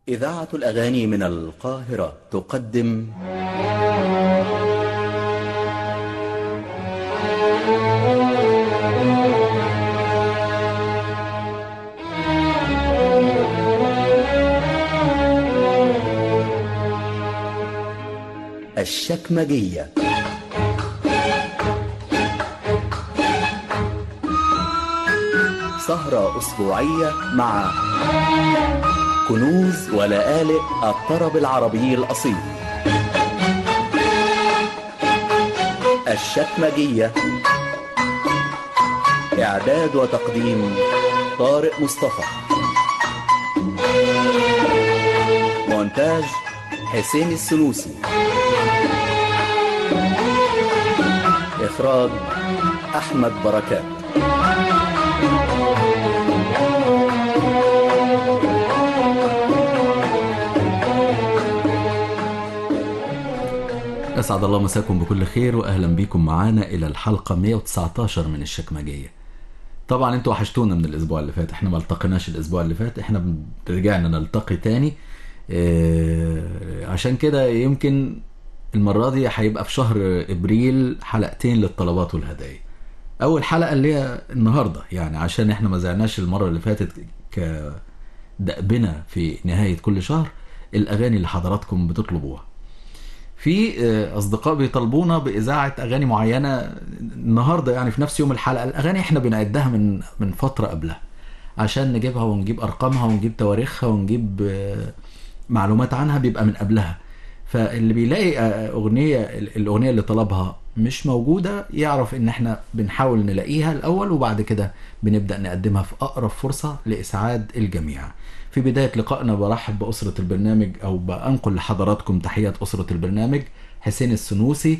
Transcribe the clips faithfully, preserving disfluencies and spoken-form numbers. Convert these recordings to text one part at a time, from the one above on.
إذاعة الأغاني من القاهرة تقدم الشكمجية. سهرة أسبوعية مع كنوز ولآلئ الطرب العربي الأصيل. الشكمجية، إعداد وتقديم طارق مصطفى، مونتاج حسين السنوسي، إخراج أحمد بركات. أسعد الله مساكم بكل خير وأهلا بكم معانا إلى الحلقة مئة وتسعة عشر من الشكمجية. طبعا انتوا وحشتونا من الأسبوع اللي فات، احنا ما التقيناش الأسبوع اللي فات، احنا رجعنا نلتقي تاني. اه عشان كده يمكن المرة دي هيبقى في شهر إبريل حلقتين للطلبات والهدايا. أول حلقة اللي هي النهاردة، يعني عشان احنا ما زعناش المرة اللي فاتت كدأبنا في نهاية كل شهر الأغاني اللي حضراتكم بتطلبوها. في اصدقاء بيطلبونا باذاعه اغاني معينه النهارده، يعني في نفس يوم الحلقه. الاغاني احنا بنعدها من من فتره قبلها عشان نجيبها ونجيب ارقامها ونجيب تواريخها ونجيب معلومات عنها، بيبقى من قبلها. فاللي بيلاقي اغنيه الاغنيه اللي طلبها مش موجوده يعرف ان احنا بنحاول نلاقيها الاول، وبعد كده بنبدا نقدمها في اقرب فرصه لاسعاد الجميع. في بداية لقائنا برحب بأسرة البرنامج، أو بأنقل لحضراتكم تحيات أسرة البرنامج: حسين السنوسي،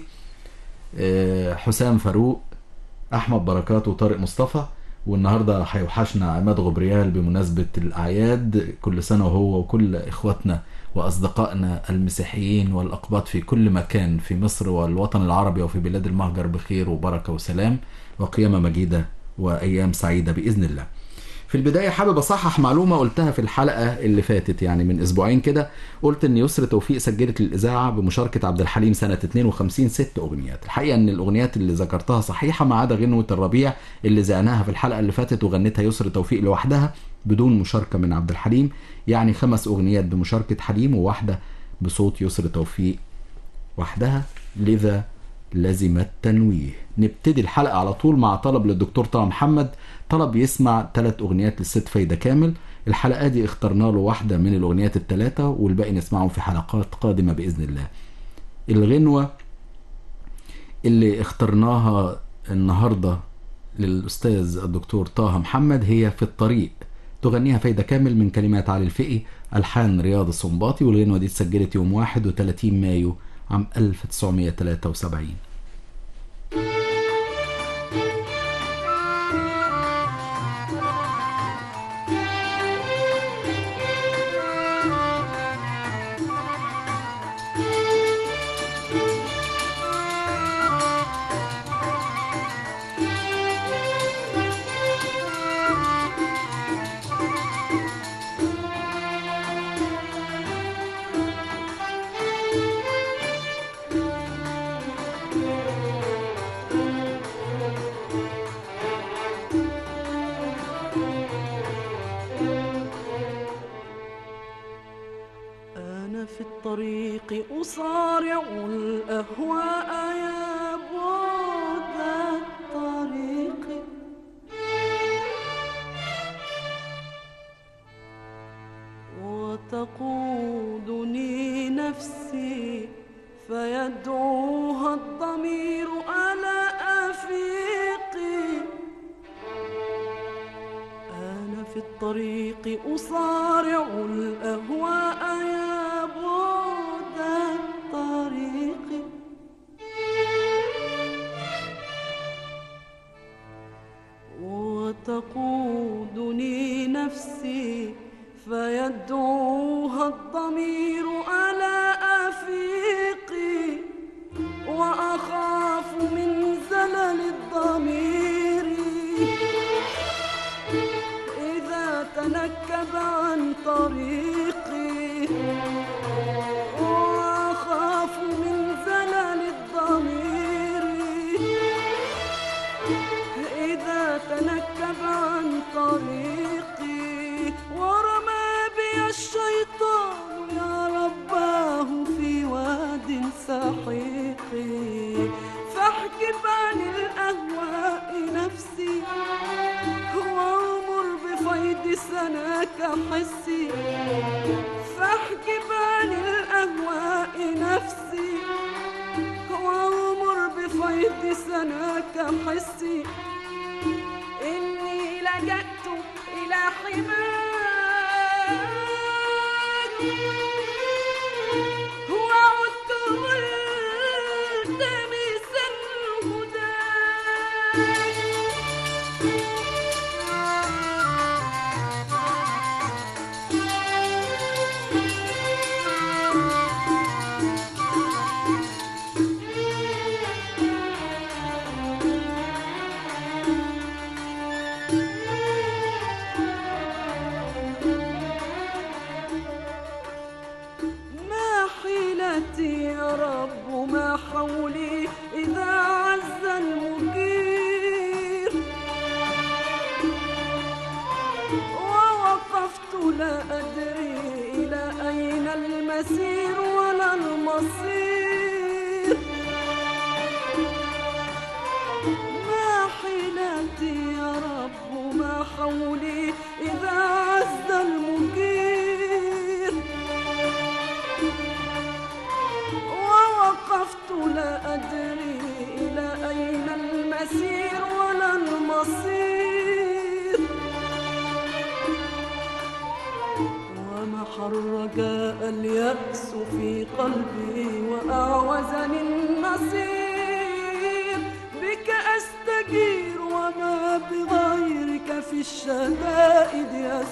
حسام فاروق، أحمد بركات، وطارق مصطفى. والنهاردة هيوحشنا عماد غبريال بمناسبة الأعياد، كل سنة وهو وكل إخواتنا وأصدقائنا المسيحيين والأقباط في كل مكان في مصر والوطن العربي وفي بلاد المهجر بخير وبركة وسلام وقيامة مجيدة وأيام سعيدة بإذن الله. في البداية حابب أصحح معلومة قلتها في الحلقة اللي فاتت، يعني من أسبوعين كده. قلت إن يسر توفيق سجلت للإذاعة بمشاركة عبد الحليم سنة اثنين وخمسين ست أغنيات. الحقيقة إن الأغنيات اللي ذكرتها صحيحة ما عدا غنوة الربيع اللي زعناها في الحلقة اللي فاتت وغنتها يسر توفيق لوحدها بدون مشاركة من عبد الحليم. يعني خمس أغنيات بمشاركة حليم وواحدة بصوت يسر توفيق وحدها، لذا لازم التنويه. نبتدي الحلقة على طول مع طلب للدكتور طه محمد، طلب يسمع ثلاث أغنيات للست فايدة كامل. الحلقة دي اخترنا له واحدة من الأغنيات الثلاثة والباقي نسمعهم في حلقات قادمة بإذن الله. الغنوة اللي اخترناها النهاردة للأستاذ الدكتور طه محمد هي في الطريق، تغنيها فايدة كامل من كلمات علي الفقي، ألحان رياض السنباطي. والغنوة دي اتسجلت يوم واحد وثلاثين مايو عام ألف وتسعمائة وثلاثة وسبعين. في الطريق أصارع الأهواء يا بعد الطريق، وتقودني نفسي فيدعوها الضمير على أفيقي. أنا في الطريق أصارع الأهواء يا بعد الطريق، وتقودني نفسي فيدعوها الضمير على أفيقي، وأخاف من زلل الضمير إذا تنكب عن طريقي. لقي الشيطان يا رباه في واد سحيق، فاحجب عن الأهواء نفسي وأمر بفيض سناك حسي، فاحجب عن الأهواء نفسي وأمر بفيض سناك حسي، إني لجأت إلى حماك وعدت ملتمسا هداك. يا رب ما حولي إذا عز المجير، ووقفت لا أدري إلى أين المسير ولا المصير. ما حيلتي يا رب ما حولي إذا عز المجير، وقفت لا أدري إلى أين المسير ولا المصير. ومحى الرجاء اليأس في قلبي وأعوزني النصير، بك أستجير وما بغيرك في الشدائد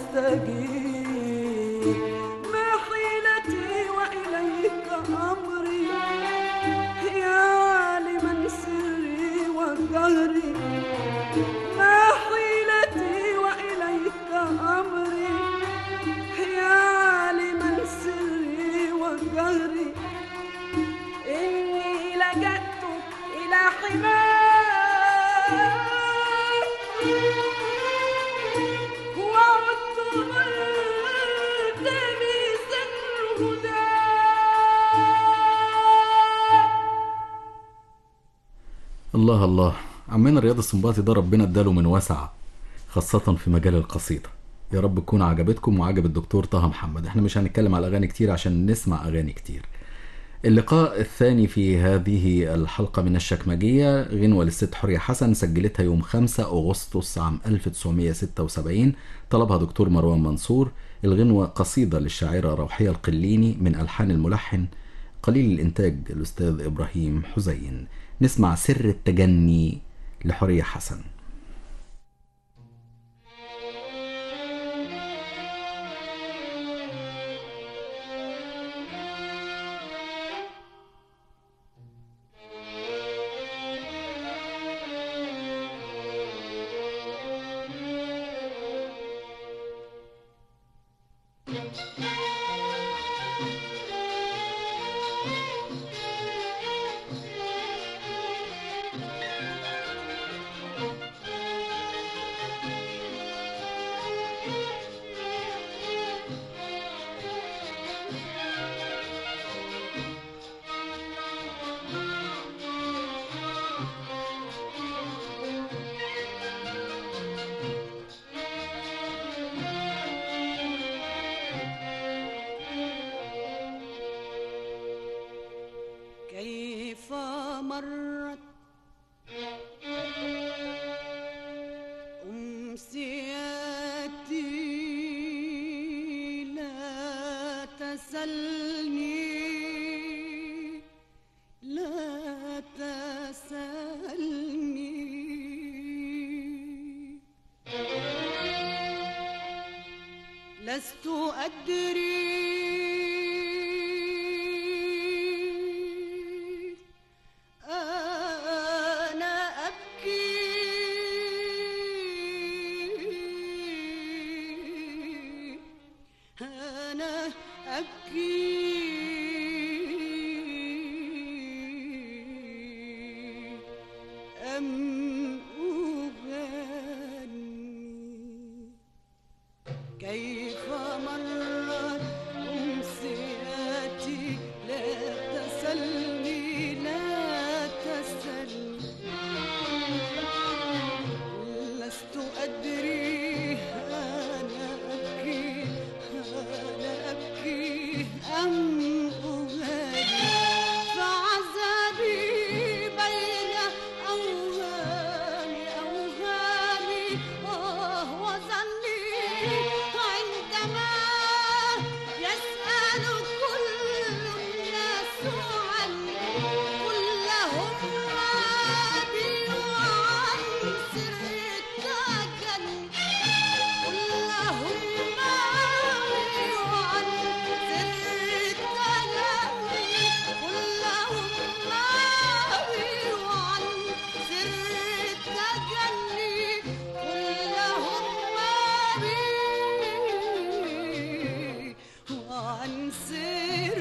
أستجير. ما حيلتي وإليك أمري يا عالما سري وجهري، ما حيلتي وإليك أمري يا عالما سري وجهري، إني لجأت إلى حماك وعدت ملتمسا هداك. الله الله، عمنا رياض السنباطي ده ربنا اداله من وسع، خاصة في مجال القصيدة. يا رب تكون عجبتكم وعجب الدكتور طه محمد. احنا مش هنتكلم على اغاني كتير عشان نسمع اغاني كتير. اللقاء الثاني في هذه الحلقة من الشكمجية غنوة للست حورية حسن، سجلتها يوم خمسة أغسطس عام ألف وتسعمائة وستة وسبعين، طلبها دكتور مروان منصور. الغنوة قصيدة للشاعرة روحية القليني من ألحان الملحن قليل الإنتاج الأستاذ إبراهيم حزين. نسمع سر التجني لحورية حسن. كيف مرت أمسياتي لا تسلني لا تسلني، لست أدري كيف مرت كم أغاني فعذابي بين أوهامي أوهامي آه وظني عندما يسأل كل الناس عني كلهم بي وعن سر التجلي كلهم بي وعن سر التجلي كلهم بي وعن سر التجلي كلهم بي وعن سر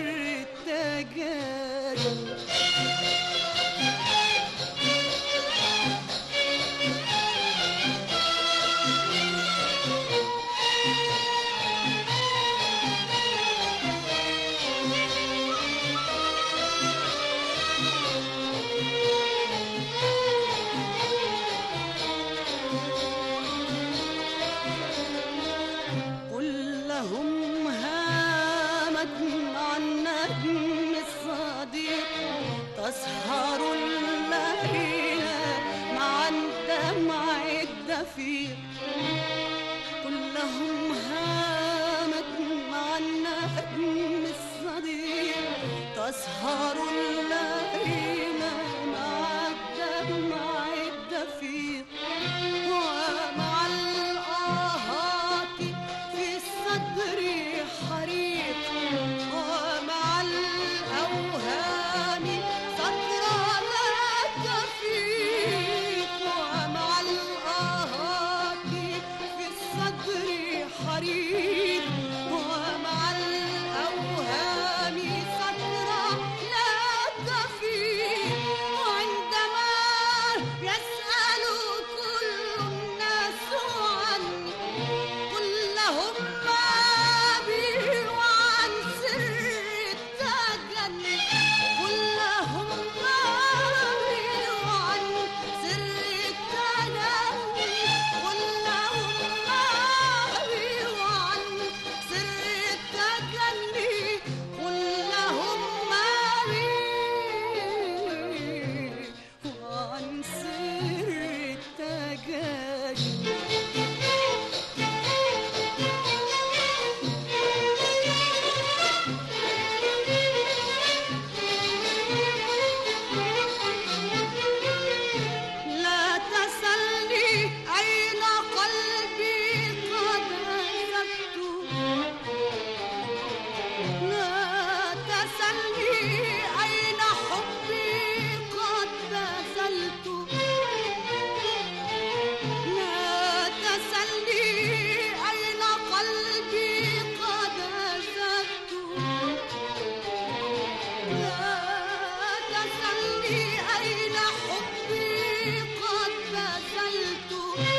التجلي كلهم هامت عن نجم الصديق تسهر الليل مع الدمع الدفيق كلهم هامت مع النجم الصديق تسهر الليل مع الدمع الدفيق ومع الآهات في الصدر حريق ومع الأوهام فترة لا تفيق ومع الآهات في الصدر حريق ومع الأوهام فترة لا تفيق وعندما يسأل كل الناس عني كلهم بي وعن سر التجلي كلهم بي وعن سر التجلي كلهم بي وعن سر التجلي كلهم بي وعن سر التجلي لا تسلني أين قلبي قد أنزلت لا تسلني أين حبي قد بذلت لا تسلني أين قلبي قد أنزلت لا تسلني أين حبي قد بذلت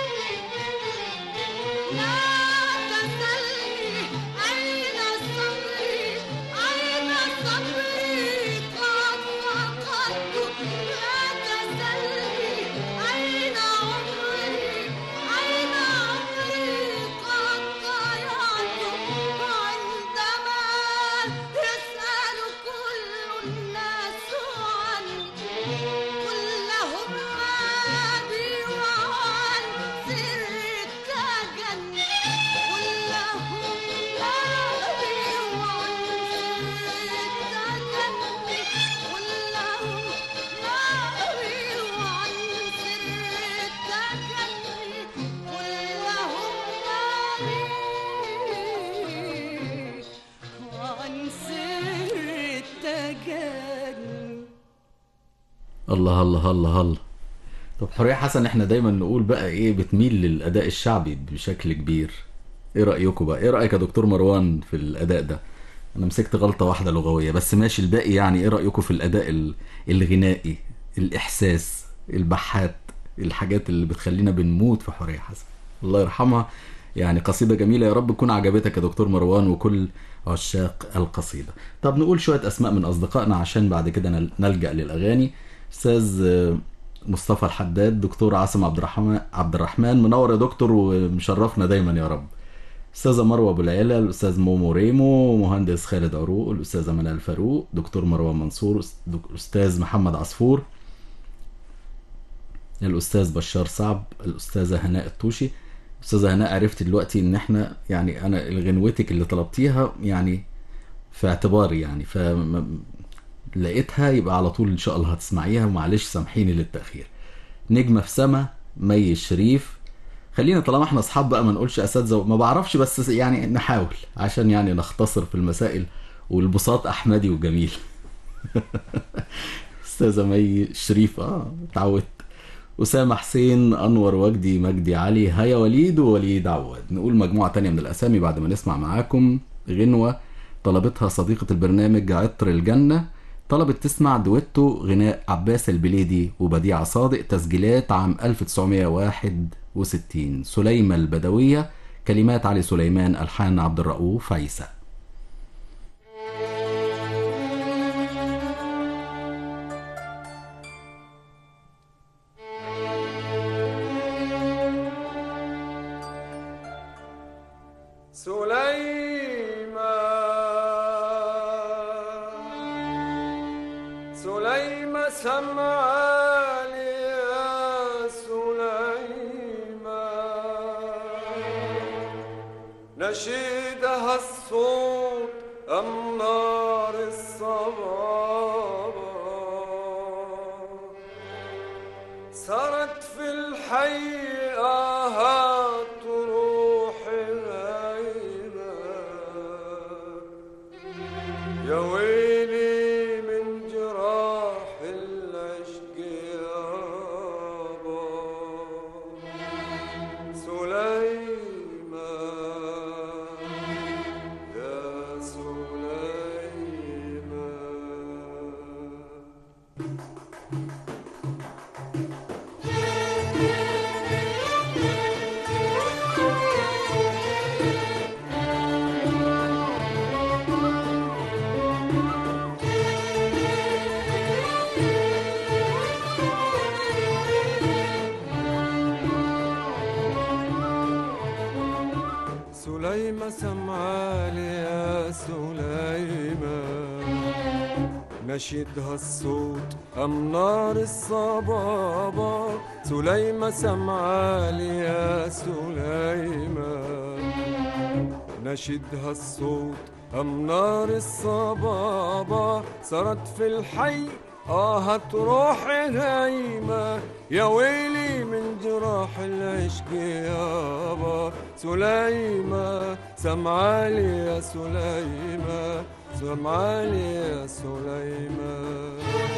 لا تسلني أين صبري أين صبري قد فقدت لا تسلني أين عمري أين عمري قد ضيعت عندما يسأل كل الناس عني كلهم بي وعن سر التجلي كلهم بي وعن سر التجلي كلهم بي وعن سر التجلي كلهم بي وعن سر التجلي. الله الله الله الله. طب حورية حسن، احنا دايما نقول بقى ايه، بتميل للاداء الشعبي بشكل كبير. ايه رأيكم بقى؟ ايه رأيك يا دكتور مروان في الاداء ده؟ انا مسكت غلطة واحدة لغوية بس ماشي، الباقي يعني ايه رأيكم في الاداء ال- الغنائي، الاحساس، البحات، الحاجات اللي بتخلينا بنموت في حورية حسن الله يرحمها. يعني قصيدة جميلة، يا رب تكون عجبتك يا دكتور مروان وكل عشاق القصيدة. طب نقول شوية أسماء من أصدقائنا عشان بعد كده نل- نلجأ للأغاني. أستاذ آه، مصطفى الحداد، دكتور عاصم عبد الرحمن عبد الرحمن منور يا دكتور ومشرفنا دايما يا رب. الأستاذة مروة أبو العلا، الأستاذ مومو ريمو، مهندس خالد عروق، الأستاذة منال فاروق، دكتور مروان منصور، دك- أستاذ محمد عصفور، الأستاذ بشار صعب، الأستاذة هناء الطوشي. أستاذة هناء، عرفت دلوقتي إن إحنا يعني أنا غنوتك اللي طلبتيها يعني في اعتباري، يعني ف لقيتها، يبقى على طول إن شاء الله هتسمعيها، ومعلش سامحيني للتأخير. نجمة في سما، مي الشريف. خلينا طالما احنا اصحاب بقى ما نقولش اساتذه، ما بعرفش بس يعني نحاول عشان يعني نختصر في المسائل، والبساط احمدي وجميل. استاذه مي الشريف، اه اتعودت. اسامه حسين، انور وجدي، مجدي علي، هيا وليد، ووليد عواد. نقول مجموعه تانية من الاسامي بعد ما نسمع معاكم غنوه طلبتها صديقه البرنامج عطر الجنه. طلبت تسمع دويتو غناء عباس البليدي وبديعة صادق، تسجيلات عام ألف وتسعمائة وواحد وستين. سليمة البدوية، كلمات علي سليمان، ألحان عبد الرؤوف عيسى. سليمان سليمان سمعالي يا سليمان، نشيدها الصوت أم نار الصبابة، سرت في الحي آهات روحي غيبة، يا ويلي من جراح العشق يابا. سليمان يا سليمان. سليمة سمعالي يا سليمان، نشيدها الصوت أم نار الصبابة. سليمة سمعالي يا سليمان، نشيدها الصوت أم نار الصبابة، سرت في الحي آهت روحي هايمة، يا ويلي من جراح العشق يابا. سليمة سمعالي يا سليمة، سمعالي يا سليمة.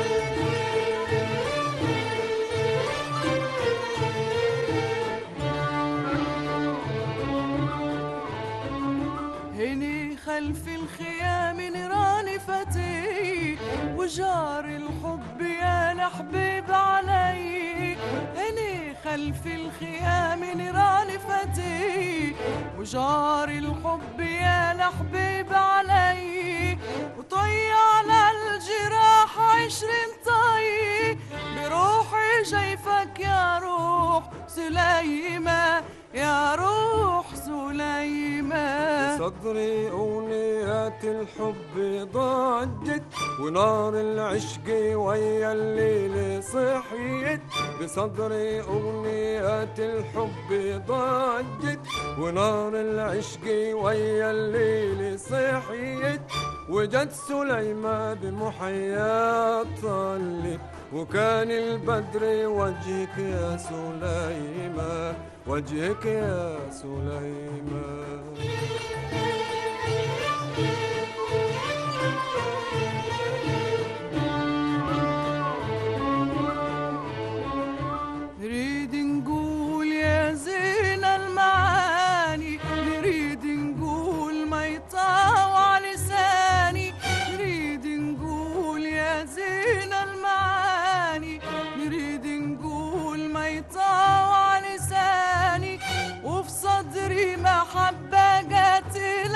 هني خلف الخيام نيران فتي، وجار الحب يا لحبيب علي. هني خلف الخيام نيران فتي، وجار الحب يا لحبيب علي. وطي على الجراح عشرين طي، بروحي جيفك يا روح سليمة، يا روح سليمة. بصدري أغنيات الحب ضجت، ونار العشق ويا الليل صحيت. بصدري أغنيات الحب ضجت، ونار العشق ويا الليل صحيت. وجد سليمة بمحيا طلت، وكان البدر وجهك يا سليمة، وجهك يا سليمة. نريد نقول يا زين المعاني، نريد نقول ما يطاوع لساني. نريد نقول يا زين المعاني، نريد نقول ما يطاوع لساني. وفي صدري محبة قاتل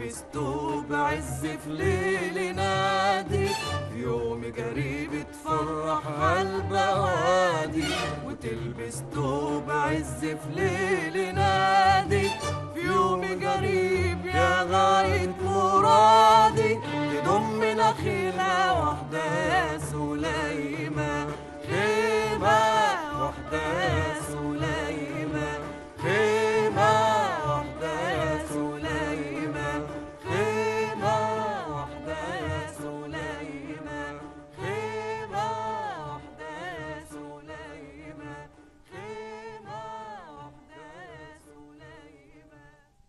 تلبس توب عز في ليل نادي، في يوم قريب تفرح هالبوادي، وتلبس توب عز في ليل نادي، في يوم قريب يا غاية مرادي، تضم نخيلة وحدة يا سليمة، خيمة وحدة يا سليمة، خيمة وحدة يا سليمة، خيمة وحدة يا سليمة، خيمة وحدة يا سليمة، خيمة وحدة يا سليمة.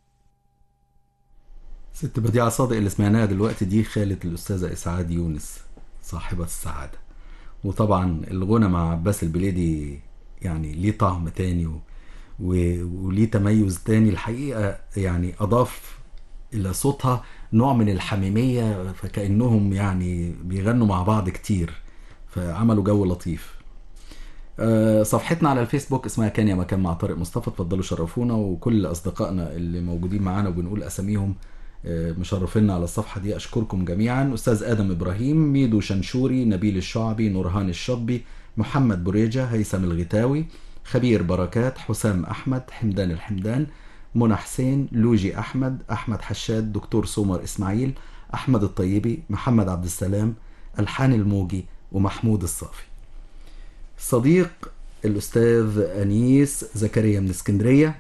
ست بديعة صادق اللي سمعناها دلوقتي دي خالة الأستاذة إسعاد يونس صاحبة السعادة. وطبعا الغنى مع عباس البليدي يعني ليه طعم تاني و... و... وليه تميز تاني الحقيقة، يعني أضاف إلى صوتها نوع من الحميمية، فكأنهم يعني بيغنوا مع بعض كتير، فعملوا جو لطيف. آه، صفحتنا على الفيسبوك اسمها كان يا مكان مع طارق مصطفى، اتفضلوا شرفونا، وكل أصدقائنا اللي موجودين معانا وبنقول أساميهم مشرفينا على الصفحة دي أشكركم جميعا. أستاذ آدم إبراهيم، ميدو شنشوري، نبيل الشعبي، نورهان الشطبي، محمد بريجة، هيثم الغتاوي، خبير بركات، حسام أحمد، حمدان الحمدان، منى حسين، لوجي أحمد، أحمد حشاد، دكتور سومر إسماعيل، أحمد الطيبي، محمد عبد السلام، ألحان الموجي، ومحمود الصافي. صديق الأستاذ أنيس زكريا من اسكندرية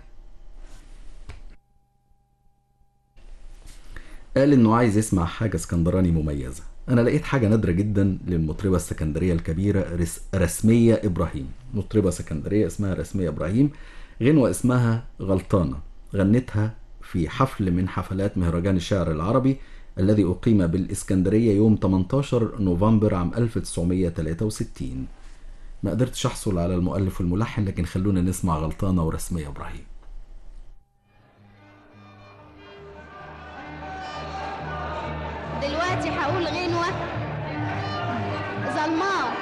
قال انه عايز يسمع حاجة اسكندراني مميزة. انا لقيت حاجة نادرة جدا للمطربة السكندرية الكبيرة رس... رسمية ابراهيم. مطربة سكندرية اسمها رسمية ابراهيم، غنوة اسمها غلطانة، غنتها في حفل من حفلات مهرجان الشعر العربي الذي اقيم بالاسكندرية يوم ثمانية عشر نوفمبر عام ألف وتسعمية وتلاتة وستين. ما قدرتش احصل على المؤلف والملحن، لكن خلونا نسمع غلطانة ورسمية ابراهيم. دلوقتي هقول غنوة ظلماء.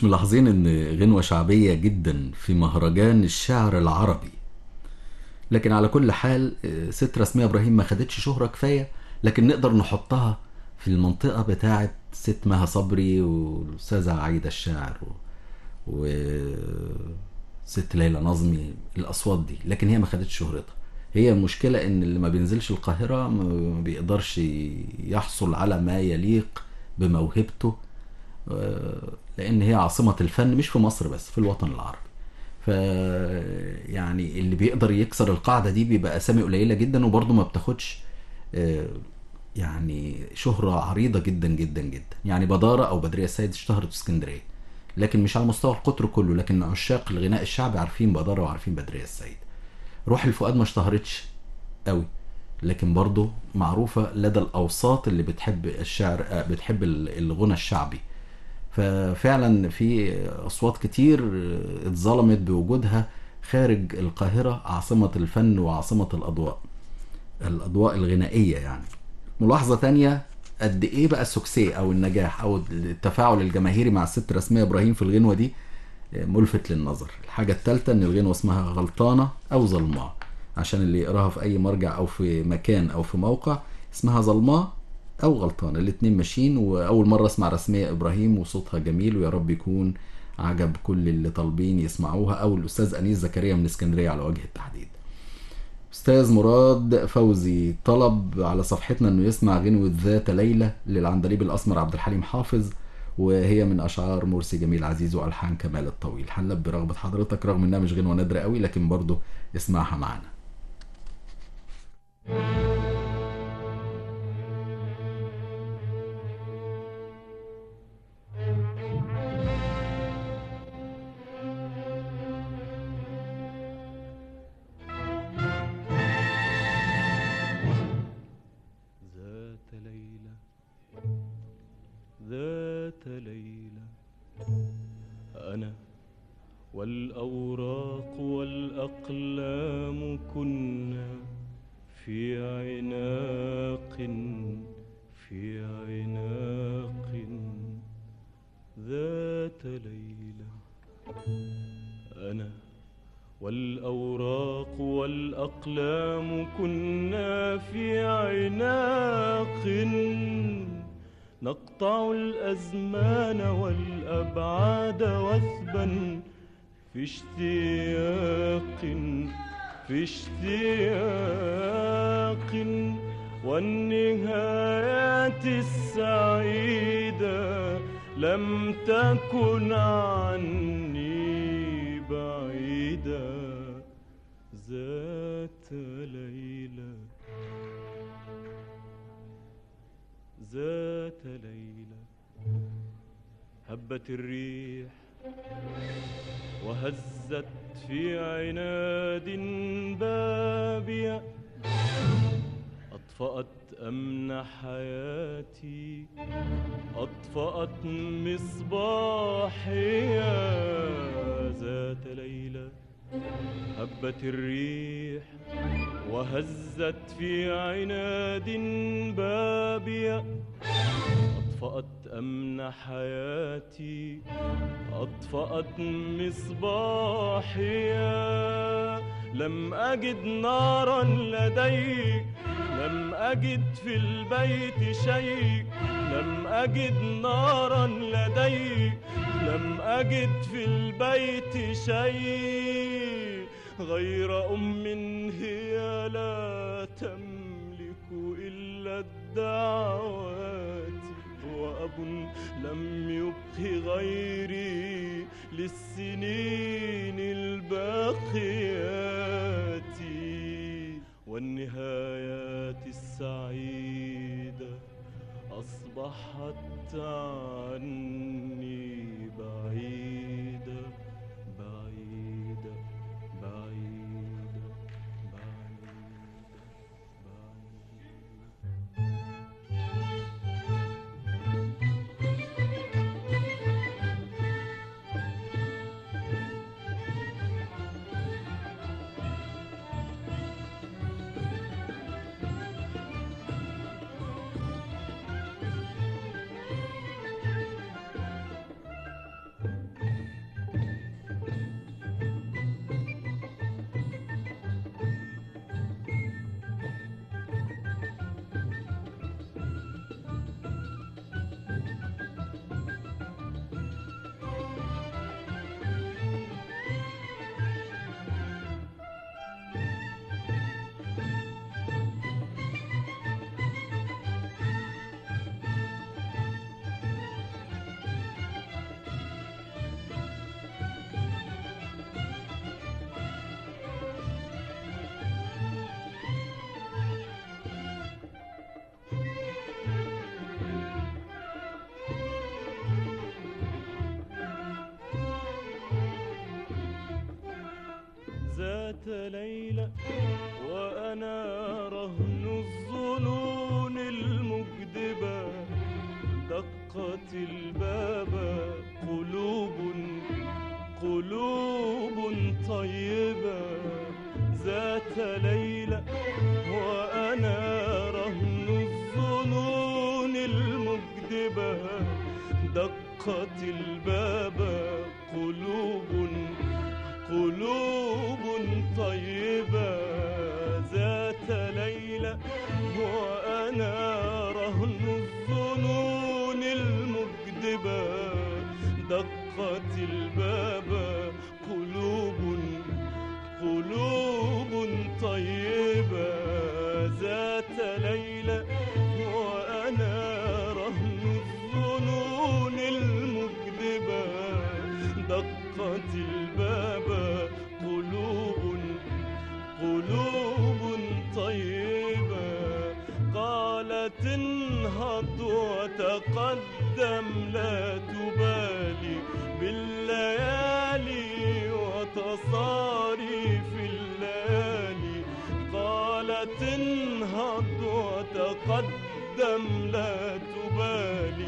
مش ملاحظين ان غنوة شعبية جدا في مهرجان الشعر العربي؟ لكن على كل حال ست رسمية ابراهيم ما خدتش شهرة كفاية، لكن نقدر نحطها في المنطقة بتاعة ست مها صبري والأستاذة عايدة الشاعر وست ليلى نظمي، الأصوات دي، لكن هي ما خدتش شهرتها. هي المشكلة ان اللي ما بينزلش القاهرة ما بيقدرش يحصل على ما يليق بموهبته، لان هي عاصمة الفن مش في مصر بس، في الوطن العربي. ف يعني اللي بيقدر يكسر القاعدة دي بيبقى اسامي قليلة جدا، وبرضه ما بتاخدش يعني شهرة عريضة جدا جدا جدا. يعني بدارة او بدرية السيد اشتهرت في اسكندرية، لكن مش على مستوى القطر كله، لكن عشاق الغناء الشعبي عارفين بدارة وعارفين بدرية السيد. روح الفؤاد ما اشتهرتش قوي، لكن برضه معروفة لدى الأوساط اللي بتحب الشعر، بتحب الغنى الشعبي. ففعلا في أصوات كتير اتظلمت بوجودها خارج القاهرة، عاصمة الفن وعاصمة الأضواء الأضواء الغنائية. يعني ملاحظة تانية، قد إيه بقى السكسي أو النجاح أو التفاعل الجماهيري مع الست رسمية إبراهيم في الغنوة دي ملفت للنظر. الحاجة الثالثة ان الغنوة اسمها غلطانة او ظلماء، عشان اللي يقراها في اي مرجع او في مكان او في موقع، اسمها ظلماء او غلطانة، الاتنين ماشيين. واول مرة اسمع رسمية ابراهيم وصوتها جميل، ويا رب يكون عجب كل اللي طالبين يسمعوها، او الاستاذ انيس زكريا من اسكندرية على وجه التحديد. استاذ مراد فوزي طلب على صفحتنا انه يسمع غنوة ذات ليلة للعندليب الاسمر عبد الحليم حافظ، وهي من اشعار مرسي جميل عزيز والحان كمال الطويل. هنلبي برغبة حضرتك رغم انها مش غنوة نادرة قوي، لكن برضو اسمعها معنا. ذات ليلة ذات ليلة أنا والأوراق والأقلام كنا في عناق في عناق. ذات ليلة أنا والأوراق والأقلام كنا في عناق، نقطع الأزمان والأبعاد وثبا في اشتياق في اشتياق. والنهايات السعيدة لم تكن عني بعيدة. ذات ليلة ذات ليلة هبت الريح وهزت في عناد بابي، أطفأت أمن حياتي، أطفأت مصباحي. ذات ليلة هبت الريح وهزت في عناد بابي، أطفأت أمن حياتي، أطفأت مصباحي. لم أجد نارا لدي، لم أجد في البيت شيء، لم أجد نارا لدي، لم أجد في البيت شيء غير أم هي لا تملك إلا الدعوات، وأب لم يبق غيري للسنين الباقيات. والنهايات السعيدة أصبحت عني بعيدة بعيدة بعيدة بعيدة ذات ليلة وأنا رهن الظنون المكذبة دقت الباب قلوب قلوب طيبة ذات ليلة وأنا رهن الظنون المكذبة دقت الباب قلوب قلوب طيبة ذات ليلة وأنا رهن الظنون المكذبة دقت الباب قلوب قلوب طيبة ذات ليلة وأنا رهن الظنون المكذبة دقت الباب قلوب قلوب طيبة قالت انهض وتقدم لا تبالي بالليالي وتصاريف الليالي قالت انهض وتقدم لا تبالي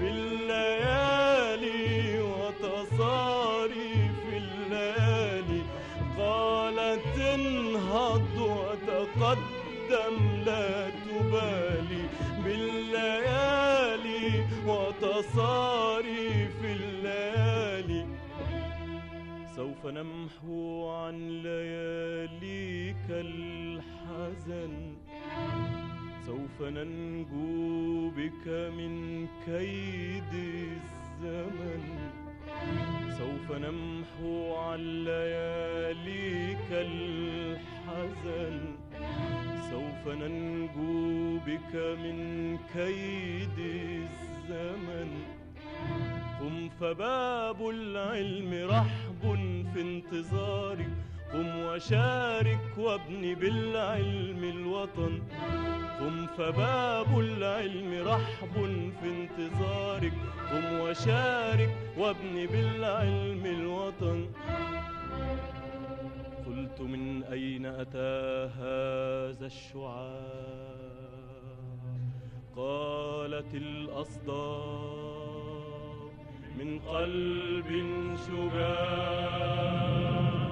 بالليالي وتصاريف الليالي قالت انهض وتقدم لا تبالي بالليالي وتصاريف الليالي سوف نمحو عن لياليك الحزن سوف ننجو بك من كيد الزمن سوف نمحو عن لياليك الحزن سوف ننجو بك من كيد الزمن قم فباب العلم رحب في انتظارك قم وشارك وابن بالعلم الوطن قم فباب العلم رحب في انتظارك قم وشارك وابن بالعلم الوطن قلت من أين أتى هذا الشعاع قالت الأصداء من قلب شجاع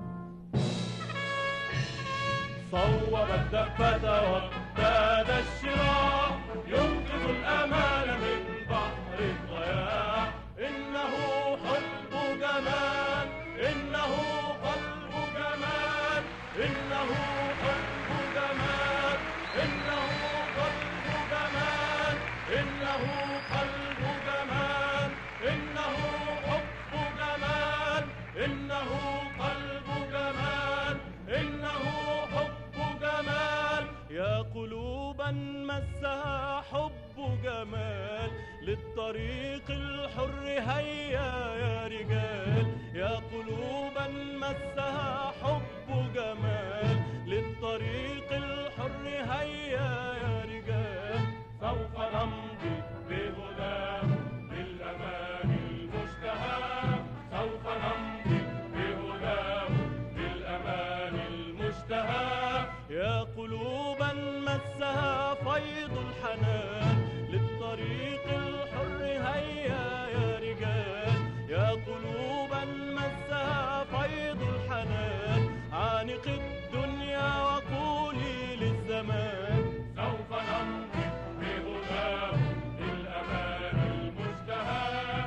صوب الدفة وابتاد الشراع ينقذ الأمان من بحر الضياع إنه حب جمال إنه قلب جمال إنه حب جمال إنه قلب جمال إنه قلب جمال إنه حب جمال إنه قلب جمال إنه حب جمال يا قلوبا مسها حب جمال للطريق الحر هيا يا رجال يا قلوبا مسها حب جمال للطريق الحر هيا يا رجال سوف نمضي بهداه للأمان المشتهى سوف نمضي بهداه للأمان المشتهى يا قلوبا مسها فيض الحنان للطريق الحر هيا يا رجال يا قلوبا مسها فيض الحنان عانق الدنيا وقولي للزمان سوف نمضي بهداه للأمان المشتهى.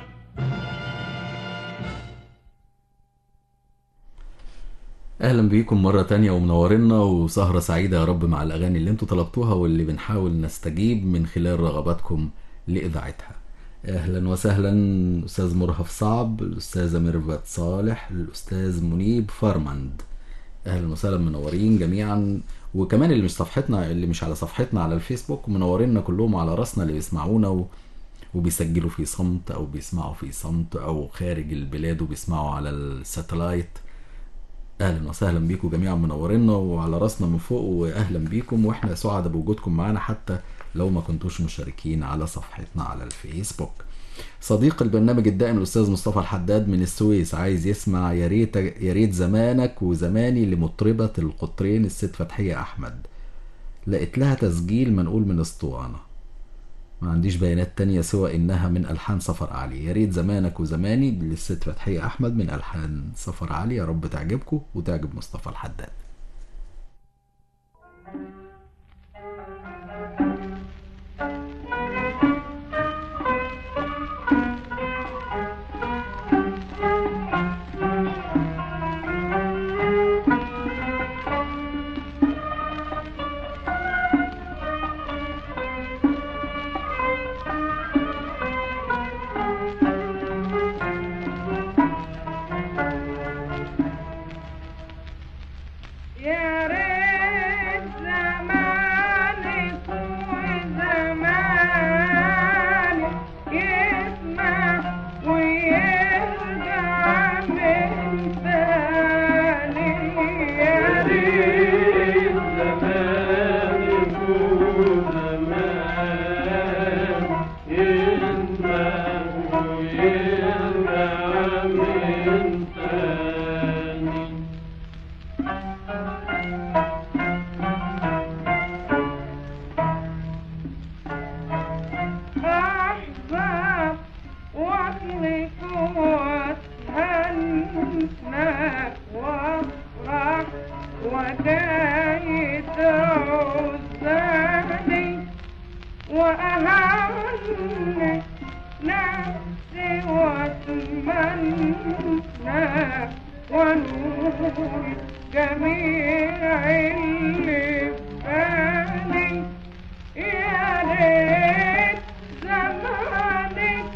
اهلا بيكم مرة تانية ومنورنا وسهرة سعيدة يا رب مع الاغاني اللي انتوا طلبتوها واللي بنحاول نستجيب من خلال رغباتكم لاذاعتها. اهلا وسهلا استاذ مرهف صعب، الاستاذة ميرفت صالح، الاستاذ منيب فرمند، اهلا وسهلا منورين جميعا. وكمان اللي مش صفحتنا اللي مش على صفحتنا على الفيسبوك منوريننا كلهم على راسنا، اللي بيسمعونا و... وبيسجلوا في صمت او بيسمعوا في صمت او خارج البلاد وبيسمعوا على الساتلايت. اهلا وسهلا بيكم جميعا منورينا وعلى راسنا من فوق، واهلا بيكم واحنا سعداء بوجودكم معانا حتى لو ما كنتوش مشاركين على صفحتنا على الفيسبوك. صديق البرنامج الدائم الأستاذ مصطفى الحداد من السويس عايز يسمع يا ريت يا ريت زمانك وزماني لمطربة القطرين الست فتحية أحمد. لقيت لها تسجيل منقول من اسطوانة، ما عنديش بيانات تانية سوى إنها من ألحان سفر علي. يا ريت زمانك وزماني للست فتحية أحمد من ألحان سفر علي. يا رب تعجبكم وتعجب مصطفى الحداد. يا ريت زمانك وزماني يسمع ويرجع من ثاني. يا ريت زمانك وزماني يسمع ويرجع من ثاني. أحباب وأطلق وأتهنى وأفرح ودايت عزاني وأهني نفسي وأتمنى ونور جميع اللي بالي. يا ريت زمانك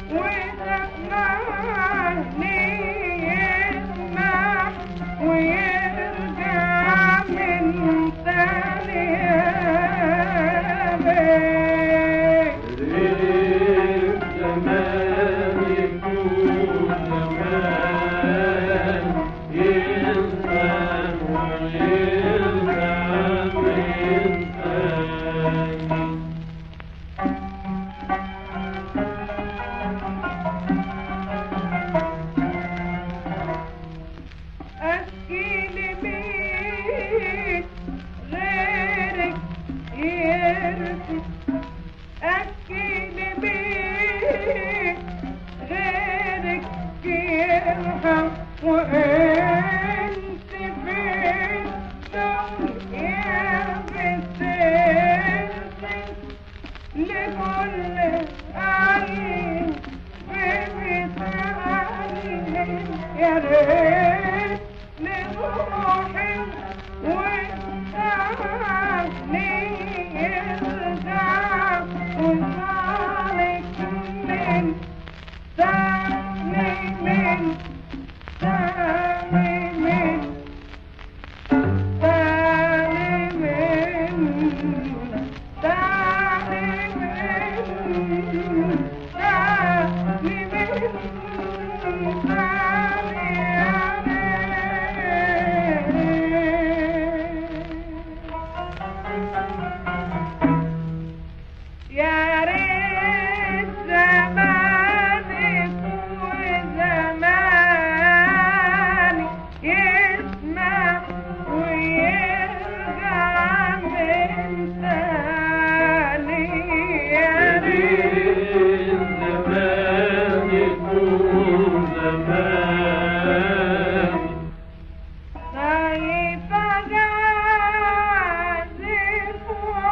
وزماني يسمع ويرجع من ثاني. يا ريت زمانك وزماني يسمع ويرجع من ثاني. أشكي لمين غيرك يرثي، أشكي لمين غيرك يرحم، وأنت في الدنيا بترثي لكل عين بمثالي. يا ريت لروحي وتعني يرجع وصالك من ثاني من ثاني من ثاني من ثاني من ثاني من يا ريت زمانك وزماني يسمع ويرجع من ثاني. يا ريت زمانك وزماني خايفة أعزف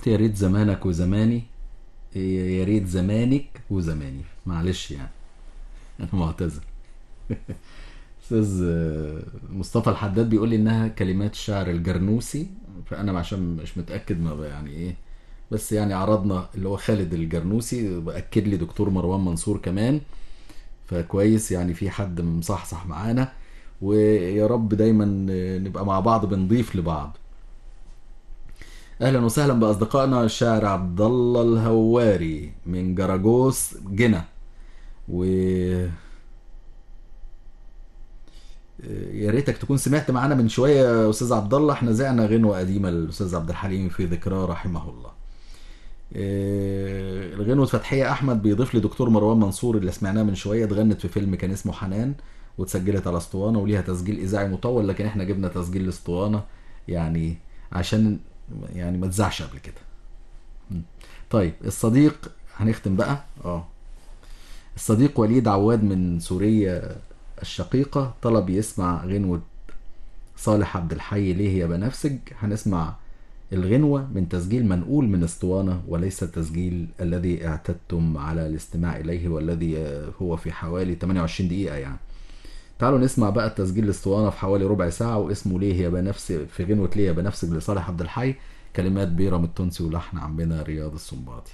قلت يا ريت زمانك وزماني، يا ريت زمانك وزماني، معلش يعني انا معتذر. استاذ مصطفى الحداد بيقول لي انها كلمات الشاعر الجرنوسي، فانا عشان مش متاكد ما يعني ايه، بس يعني عرضنا اللي هو خالد الجرنوسي، باكد لي دكتور مروان منصور كمان، فكويس يعني في حد مصحصح معانا، ويا رب دايما نبقى مع بعض بنضيف لبعض. اهلا وسهلا باصدقائنا الشاعر عبد الله الهواري من جراجوس جنة، و يا ريتك تكون سمعت معانا من شويه يا استاذ عبد الله، احنا زعنا غنوه قديمه للاستاذ عبد الحليم في ذكراه رحمه الله. إيه، الغنوة فتحية احمد بيضيف لي دكتور مروان منصور اللي سمعناه من شويه، اتغنت في فيلم كان اسمه حنان، واتسجلت على اسطوانه وليها تسجيل اذاعي مطول، لكن احنا جبنا تسجيل الاسطوانه يعني عشان يعني ما تزعش قبل كده. طيب الصديق هنختم بقى. اه الصديق وليد عواد من سوريا الشقيقة طلب يسمع غنوة صالح عبد الحي ليه يا بنفسج. هنسمع الغنوة من تسجيل منقول من اسطوانة، وليس التسجيل الذي اعتدتم على الاستماع إليه والذي هو في حوالي ثمانية وعشرين دقيقة يعني. تعالوا نسمع بقى التسجيل الاسطوانة في حوالي ربع ساعة، واسمه ليه يا بنفسج، في غنوة ليه يا بنفسج لصالح عبد الحي، كلمات بيرم التونسي ولحن عمنا رياض السنباطي.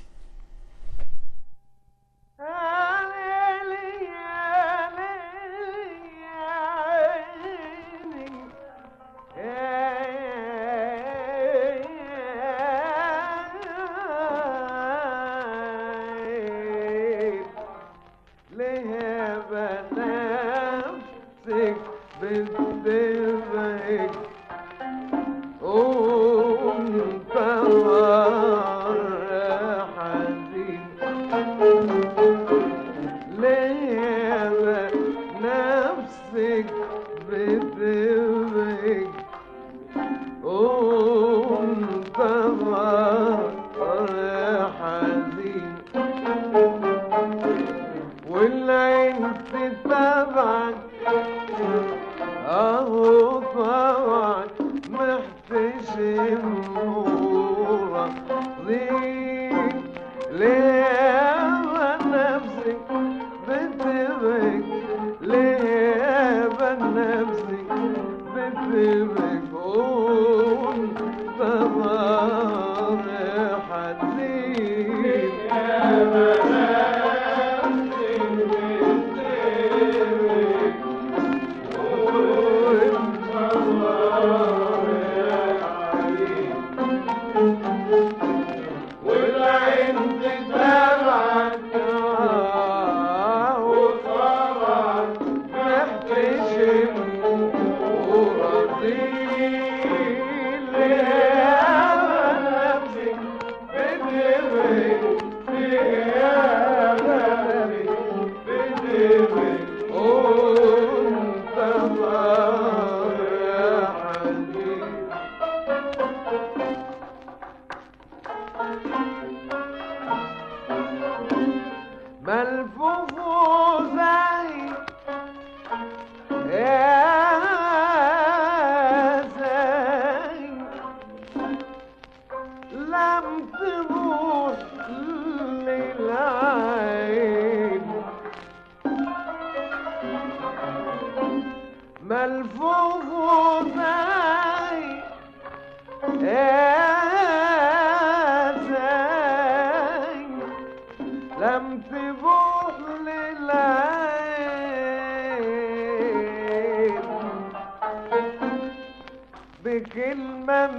بكلمة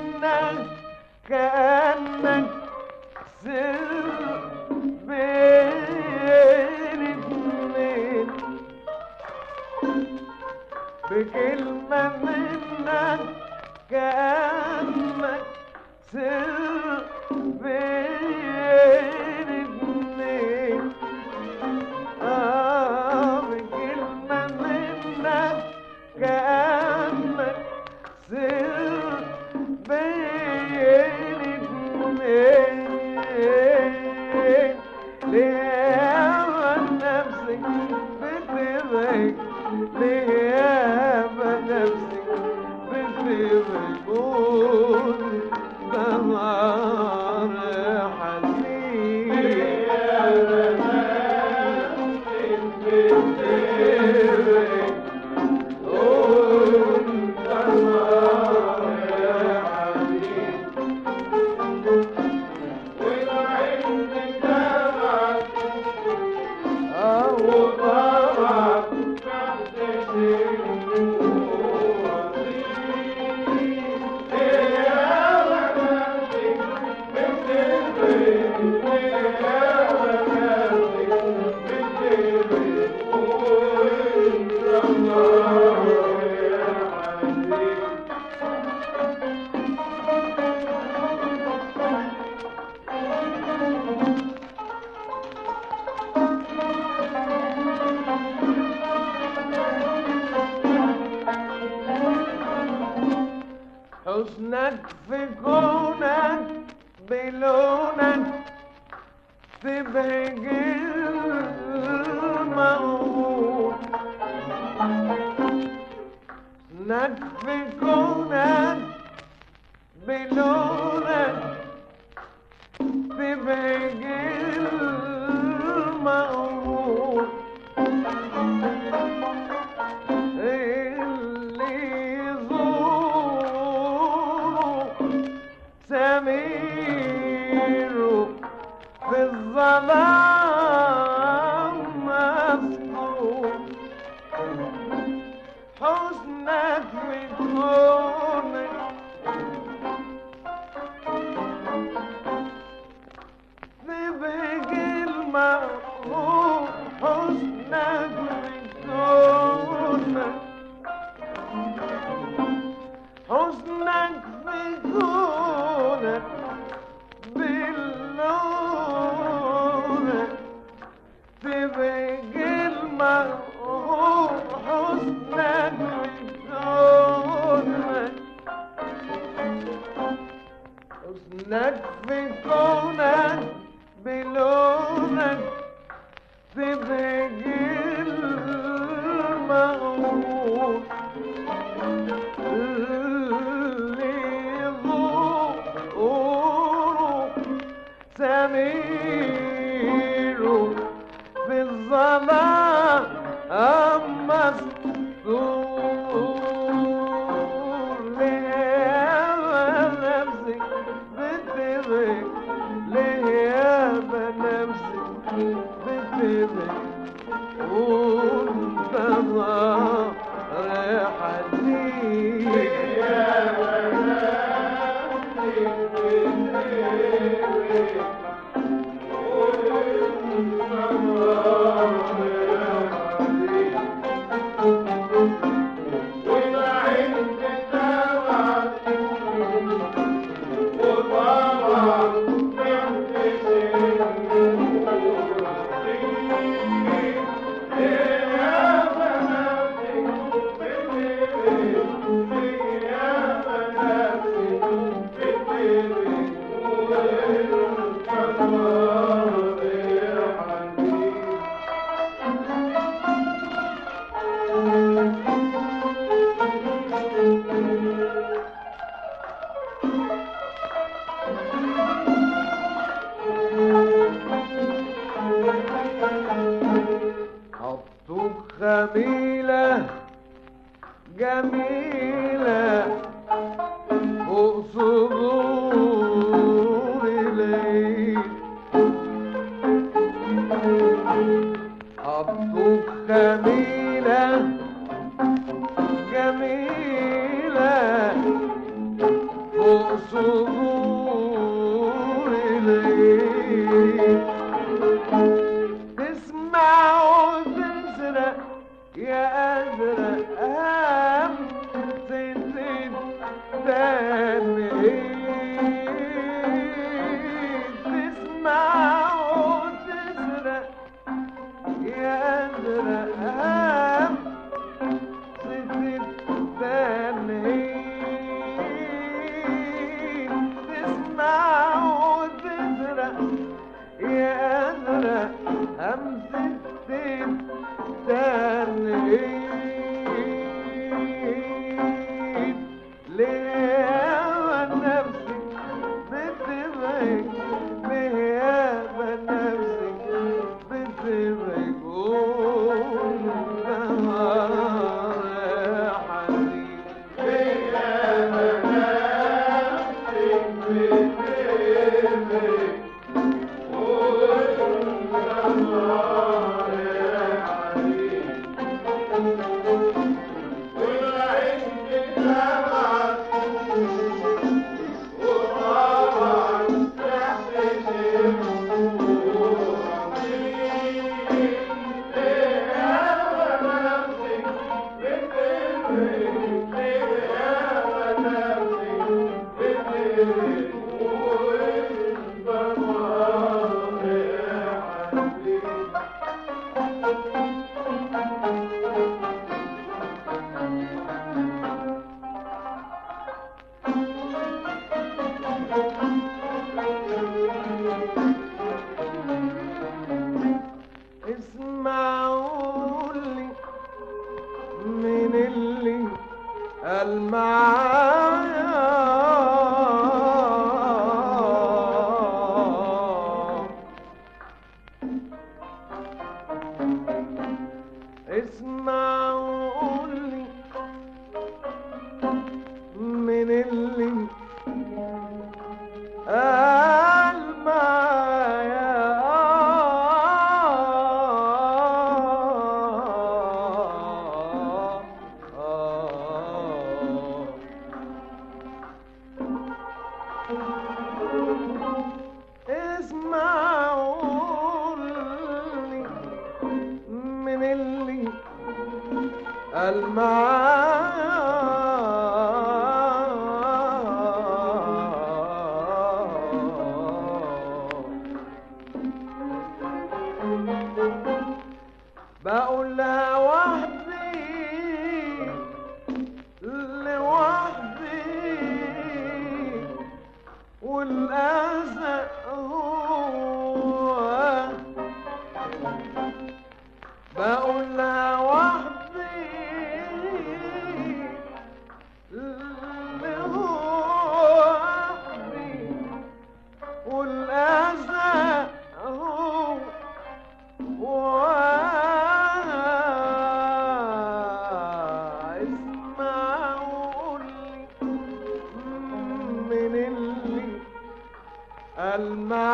منك كأنك سر بين اتنين، بكلمة منك كأنك سر بين اتنين، آه بكلمة منك كأنك سر بين اتنين، ليه نفسك بتبعد، ليه نفسك بتبعد، قول ده حسنك في كونك بلونك تبهج الموت. حسنك في كونك بلونك تبهج الموت. سمير في الظلام مفقود. حسنك في كونك تبهج الموت. حسنك في كونك حسنك في كونك بلونك تبهج الموت. حسنك في كونك حسنك في كونك بلونك تبهج الموت. سمير في الظلام مستور. ليه نفسك بتبهج؟ ليه يا نفسك بتبهج وانت ظاهر حزين؟ حطوك خميلة جميلة فوق صدور الليل. حطوك خميلة جميلة فوق صدور الليل. تسمع وتسرق يا أزرق أهم تزيد تنهيد. تسمع وتسرق يا أزرق أهم تزيد تنهيد. تسمع وتسرق يا أزرق همسة تنهيد. اسمعوا لي من اللي قال معايا، اسمعوا لي من اللي قال معايا، اسمعوا لي من اللي قال بقول لها وحدي لوحدي والأذى هو، بقول لها وحدي لوحدي والأذى هو، اسمعوا لي من اللي قال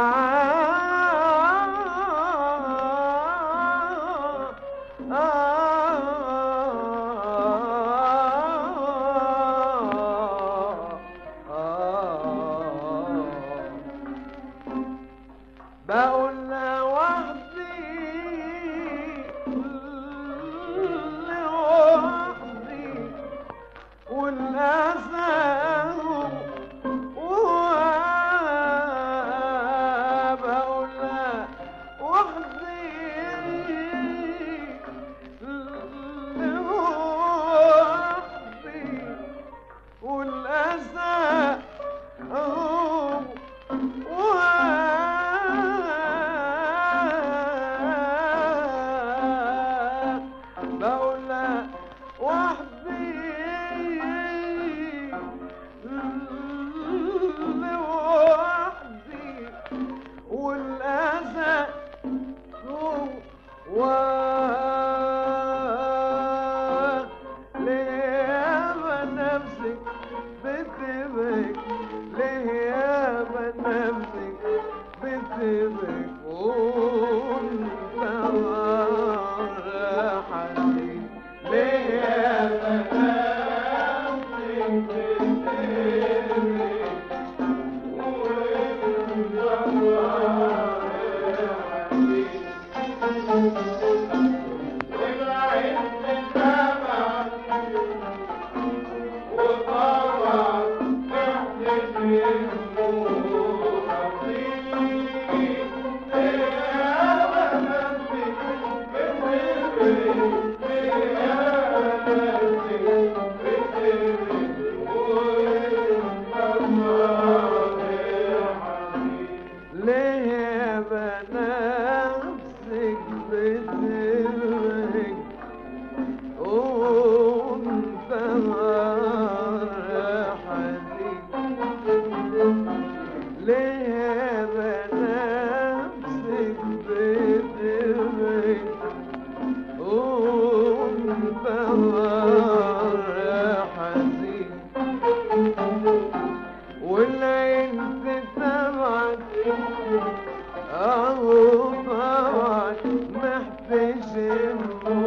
بقول لها وحدي لوحدي والأذى بقول لها وحدي لوحدي والأذى بقول لها وحدي لوحدي والأذى و ليه يابا نفسك بتبك، ليه يابا نفسك بتبك وانت راحتي، ليه يابا نفسك بتبك وانت راحتي، وبعدت سمعك وطبعا تحتفي ليه بنفسك بتبك وانت راحتي، ليه بنفسك بتبك وانت راحتي، والعين تتبعك اهو طبعك محتشم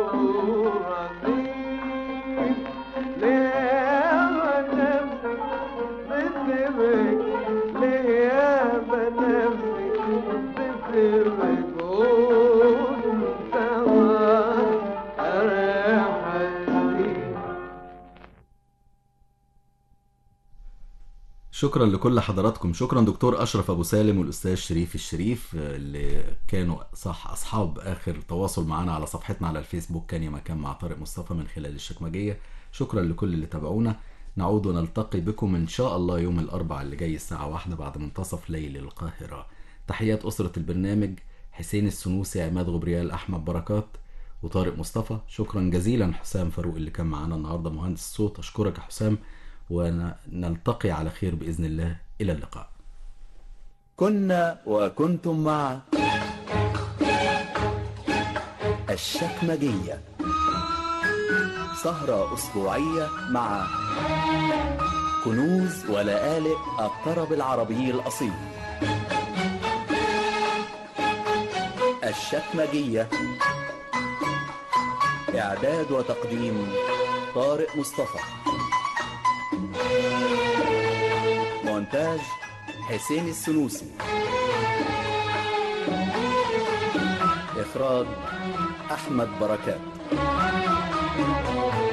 وراضيك، ليه بنفسك بتبك، ليه بنفسك بتبك وانت راحتي، شكرا لكل حضراتكم. شكرا دكتور أشرف أبو سالم والأستاذ شريف الشريف اللي كانوا صح أصحاب آخر تواصل معنا على صفحتنا على الفيسبوك كان يا مكان مع طارق مصطفى من خلال الشكمجية. شكرا لكل اللي تابعونا. نعود ونلتقي بكم إن شاء الله يوم الأربعاء اللي جاي الساعة واحدة بعد منتصف ليل القاهرة. تحيات أسرة البرنامج حسين السنوسي، عماد غبريال، أحمد بركات وطارق مصطفى. شكرا جزيلا حسام فاروق اللي كان معنا النهاردة مهندس الصوت. أشكرك يا حسام، ونلتقي على خير بإذن الله. إلى اللقاء. كنا وكنتم مع الشكمجية، سهرة أسبوعية مع كنوز ولآلئ الطرب العربي الأصيل. الشكمجية، إعداد وتقديم طارق مصطفى، مونتاج حسين السنوسي، إخراج أحمد بركات.